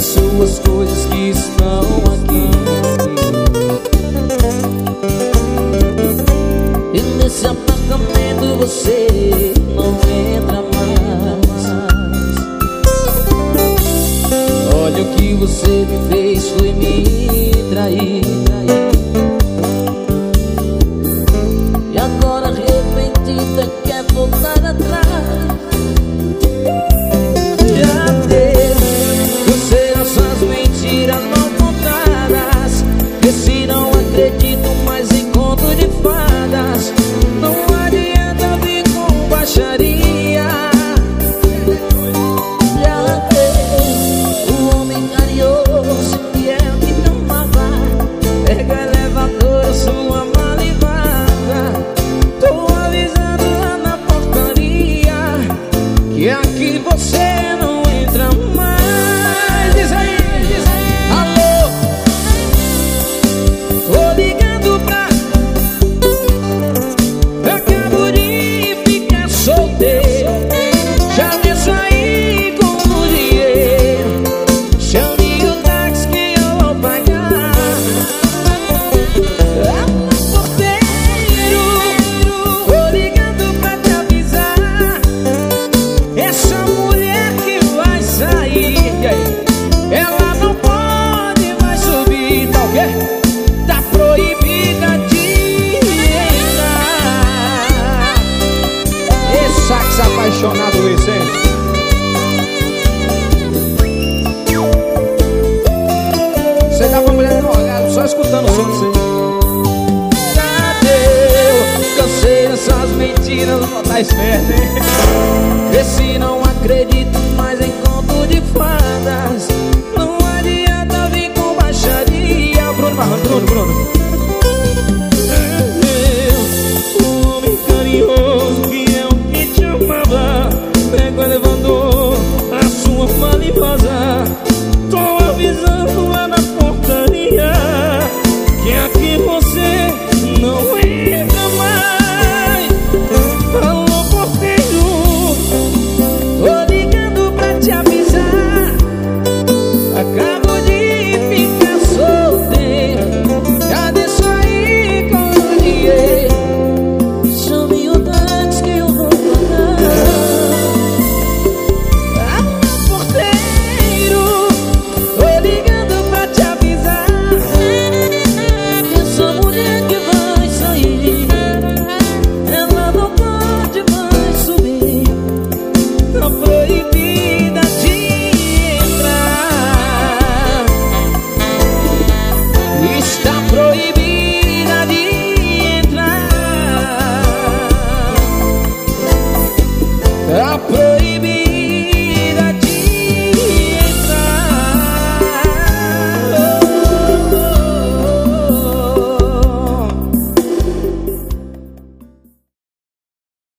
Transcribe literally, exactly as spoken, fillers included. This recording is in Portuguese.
suas coisas que estão aqui. E nesse apartamento você não entra mais. Olha o que você me fez, foi me trair. E agora arrependida quer voltar atrás. Já deu, você essas mentiras mal contadas. Que se não acredito mais em conto de fadas, não adianta vir com baixaria. Já deu, o homem carinhoso que é o que te amava, pega elevador, sua mala e vaza. Tô avisando lá na portaria que aqui você não entra mais. Diz aí, diz aí. Alô, tô ligando pra... Eu acabo de ficar solteiro, já desço aí com o dinheiro. Chame o táxi que eu vou pagar. Alô, porteiro, tô ligando pra te avisar. Essa mulher que vai sair, ela não pode mais subir, tá ok? Tá proibida de entrar. Esse sax apaixonado esse, hein? Você dá pra mulher drogada só escutando o som de você. Cadê? Cansei dessas mentiras, vou botar esperto, hein? Vê se não acredito mais em conto de fadas, não adianta vir com baixaria. Bruno Marrone, Bruno, Bruno. Eu, o homem carinhoso que é o que te amava, pega o elevador, a sua mala e vaza. Tô avisando lá na portaria que aqui você não entra mais. Alô, porteiro, tô ligando pra te avisar. Acabo de ficar solteiro, já desço aí com o dinheiro. Chame o táxi que eu vou pagar. Alô, porteiro, tô ligando pra te avisar. Essa mulher que vai sair, ela não pode mais subir. Tá proibida de entrar. Está proibida